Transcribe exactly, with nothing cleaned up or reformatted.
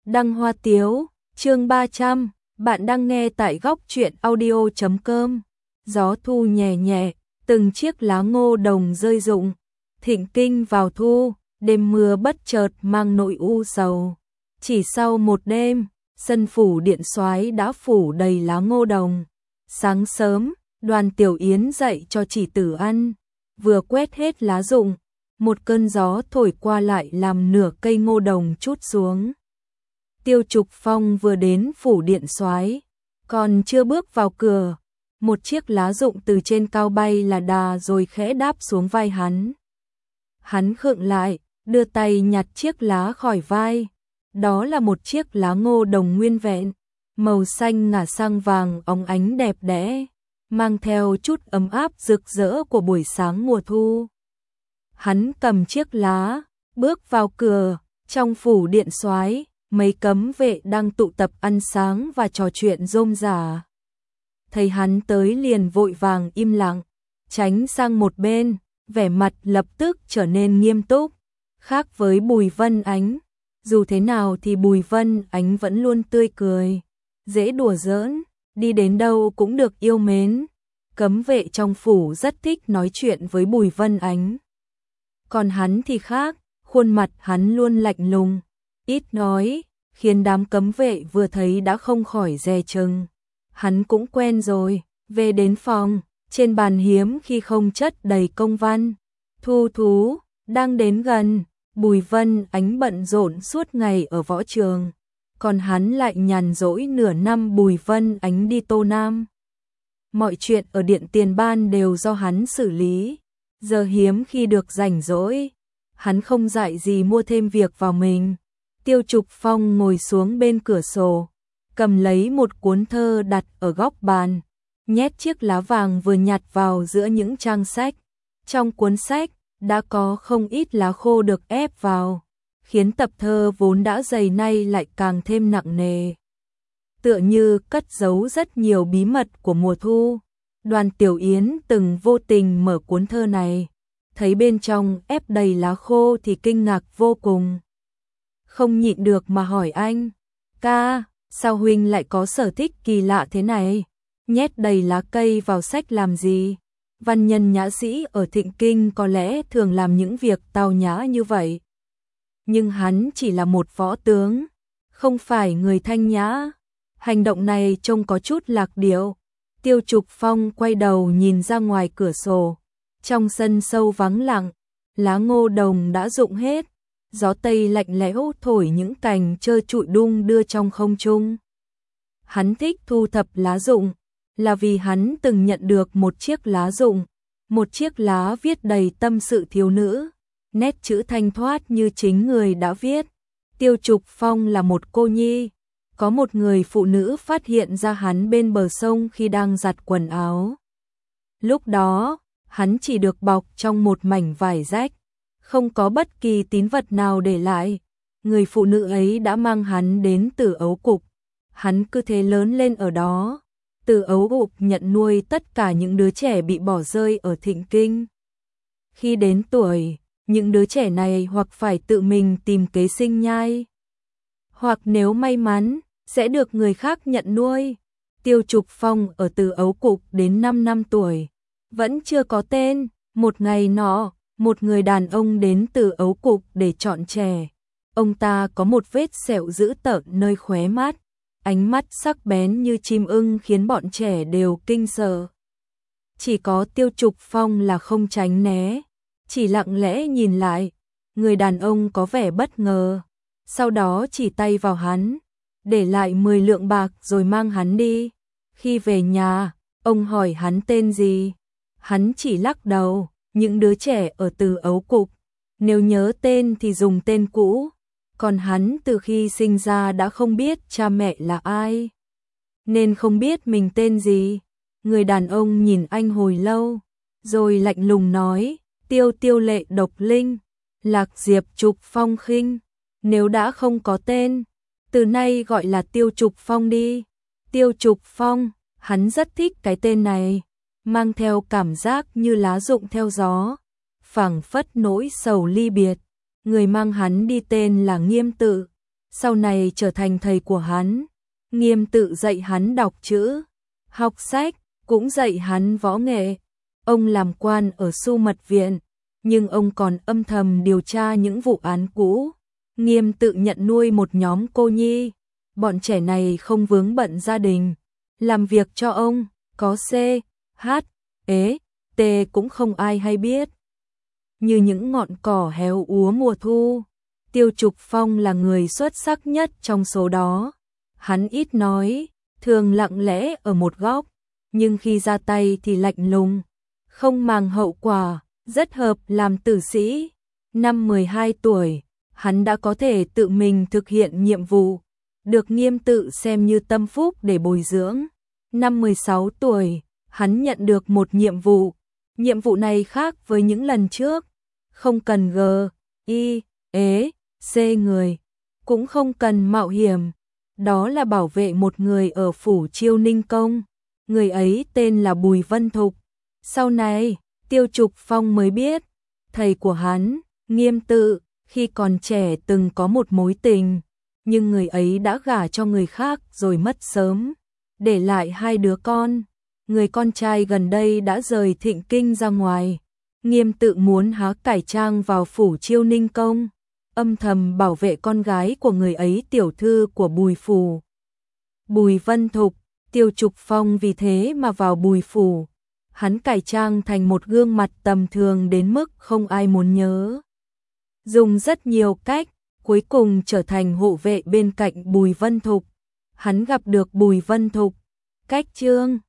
Đăng Hoa Tiếu, chương ba trăm, bạn đang nghe tại góc truyện audio chấm com. Gió thu nhẹ nhẹ, từng chiếc lá ngô đồng rơi rụng. Thịnh kinh vào thu, đêm mưa bất chợt mang nỗi u sầu. Chỉ sau một đêm, sân phủ điện soái đã phủ đầy lá ngô đồng. Sáng sớm, Đoàn Tiểu Yến dậy cho chỉ tử ăn, vừa quét hết lá rụng, một cơn gió thổi qua lại làm nửa cây ngô đồng trút xuống. Tiêu Trục Phong vừa đến phủ điện soái, còn chưa bước vào cửa, một chiếc lá rụng từ trên cao bay là đà rồi khẽ đáp xuống vai hắn. Hắn khựng lại, đưa tay nhặt chiếc lá khỏi vai. Đó là một chiếc lá ngô đồng nguyên vẹn, màu xanh ngả sang vàng óng ánh đẹp đẽ, mang theo chút ấm áp rực rỡ của buổi sáng mùa thu. Hắn cầm chiếc lá, bước vào cửa, trong phủ điện soái, mấy cấm vệ đang tụ tập ăn sáng và trò chuyện rôm rả. Thấy hắn tới liền vội vàng im lặng, tránh sang một bên, vẻ mặt lập tức trở nên nghiêm túc. Khác với Bùi Vân Ánh, dù thế nào thì Bùi Vân Ánh vẫn luôn tươi cười, dễ đùa giỡn, đi đến đâu cũng được yêu mến. Cấm vệ trong phủ rất thích nói chuyện với Bùi Vân Ánh. Còn hắn thì khác, khuôn mặt hắn luôn lạnh lùng, ít nói, khiến đám cấm vệ vừa thấy đã không khỏi dè chừng. Hắn cũng quen rồi, về đến phòng, trên bàn hiếm khi không chất đầy công văn. Thu thú, đang đến gần, Bùi Vân Ánh bận rộn suốt ngày ở võ trường, còn hắn lại nhàn rỗi nửa năm. Bùi Vân Ánh đi Tô Nam. Mọi chuyện ở điện tiền ban đều do hắn xử lý, giờ hiếm khi được rảnh rỗi, hắn không dại gì mua thêm việc vào mình. Tiêu Trục Phong ngồi xuống bên cửa sổ, cầm lấy một cuốn thơ đặt ở góc bàn, nhét chiếc lá vàng vừa nhặt vào giữa những trang sách. Trong cuốn sách đã có không ít lá khô được ép vào, khiến tập thơ vốn đã dày nay lại càng thêm nặng nề. Tựa như cất giấu rất nhiều bí mật của mùa thu. Đoàn Tiểu Yến từng vô tình mở cuốn thơ này, thấy bên trong ép đầy lá khô thì kinh ngạc vô cùng. Không nhịn được mà hỏi anh, ca, sao huynh lại có sở thích kỳ lạ thế này? Nhét đầy lá cây vào sách làm gì? Văn nhân nhã sĩ ở Thịnh Kinh có lẽ thường làm những việc tao nhã như vậy. Nhưng hắn chỉ là một võ tướng, không phải người thanh nhã. Hành động này trông có chút lạc điệu. Tiêu Trục Phong quay đầu nhìn ra ngoài cửa sổ. Trong sân sâu vắng lặng, lá ngô đồng đã rụng hết. Gió tây lạnh lẽo thổi những cành trơ trụi đung đưa trong không trung. Hắn thích thu thập lá rụng, là vì hắn từng nhận được một chiếc lá rụng, một chiếc lá viết đầy tâm sự thiếu nữ, nét chữ thanh thoát như chính người đã viết. Tiêu Trục Phong là một cô nhi, có một người phụ nữ phát hiện ra hắn bên bờ sông khi đang giặt quần áo. Lúc đó, hắn chỉ được bọc trong một mảnh vải rách, không có bất kỳ tín vật nào để lại. Người phụ nữ ấy đã mang hắn đến Tử Ấu Cục, hắn cứ thế lớn lên ở đó. Tử Ấu Cục nhận nuôi tất cả những đứa trẻ bị bỏ rơi ở Thịnh Kinh. Khi đến tuổi, những đứa trẻ này hoặc phải tự mình tìm kế sinh nhai, hoặc nếu may mắn, sẽ được người khác nhận nuôi. Tiêu Trục Phong ở Tử Ấu Cục đến năm năm tuổi, vẫn chưa có tên. Một ngày nọ, một người đàn ông đến Tử Ấu Cục để chọn trẻ. Ông ta có một vết sẹo dữ tợn nơi khóe mắt, ánh mắt sắc bén như chim ưng khiến bọn trẻ đều kinh sợ. Chỉ có Tiêu Trục Phong là không tránh né, chỉ lặng lẽ nhìn lại. Người đàn ông có vẻ bất ngờ, sau đó chỉ tay vào hắn, để lại mười lượng bạc rồi mang hắn đi. Khi về nhà, ông hỏi hắn tên gì, hắn chỉ lắc đầu. Những đứa trẻ ở Tử Ấu Cục, nếu nhớ tên thì dùng tên cũ, còn hắn từ khi sinh ra đã không biết cha mẹ là ai, nên không biết mình tên gì. Người đàn ông nhìn anh hồi lâu, rồi lạnh lùng nói, Tiêu Tiêu Lệ Độc Linh, Lạc Diệp Trục Phong Khinh, nếu đã không có tên, từ nay gọi là Tiêu Trục Phong đi. Tiêu Trục Phong, hắn rất thích cái tên này, mang theo cảm giác như lá rụng theo gió, phảng phất nỗi sầu ly biệt. Người mang hắn đi tên là Nghiêm Tự. sau này trở thành thầy của hắn. Nghiêm Tự dạy hắn đọc chữ, học sách, cũng dạy hắn võ nghệ. Ông làm quan ở Su Mật Viện, nhưng ông còn âm thầm điều tra những vụ án cũ. Nghiêm Tự nhận nuôi một nhóm cô nhi, bọn trẻ này không vướng bận gia đình, làm việc cho ông, có C, H, ế, T cũng không ai hay biết. Như những ngọn cỏ héo úa mùa thu, Tiêu Trục Phong là người xuất sắc nhất trong số đó. Hắn ít nói, thường lặng lẽ ở một góc, nhưng khi ra tay thì lạnh lùng, không màng hậu quả, rất hợp làm tử sĩ. Năm mười hai tuổi, hắn đã có thể tự mình thực hiện nhiệm vụ, được Nghiêm Tự xem như tâm phúc để bồi dưỡng. Năm mười sáu tuổi, hắn nhận được một nhiệm vụ. Nhiệm vụ này khác với những lần trước, không cần G, I, ế, C người, cũng không cần mạo hiểm. Đó là bảo vệ một người ở phủ Chiêu Ninh Công. Người ấy tên là Bùi Vân Thục. Sau này, Tiêu Trục Phong mới biết, thầy của hắn, Nghiêm Tự, khi còn trẻ từng có một mối tình, nhưng người ấy đã gả cho người khác rồi mất sớm, để lại hai đứa con. Người con trai gần đây đã rời Thịnh Kinh ra ngoài. Nghiêm Tự muốn há cải trang vào phủ Chiêu Ninh Công, âm thầm bảo vệ con gái của người ấy, tiểu thư của Bùi phủ. Bùi Vân Thục. Tiêu Trục Phong vì thế mà vào Bùi phủ. Hắn cải trang thành một gương mặt tầm thường đến mức không ai muốn nhớ. Dùng rất nhiều cách, cuối cùng trở thành hộ vệ bên cạnh Bùi Vân Thục. Hắn gặp được Bùi Vân Thục. Cách chương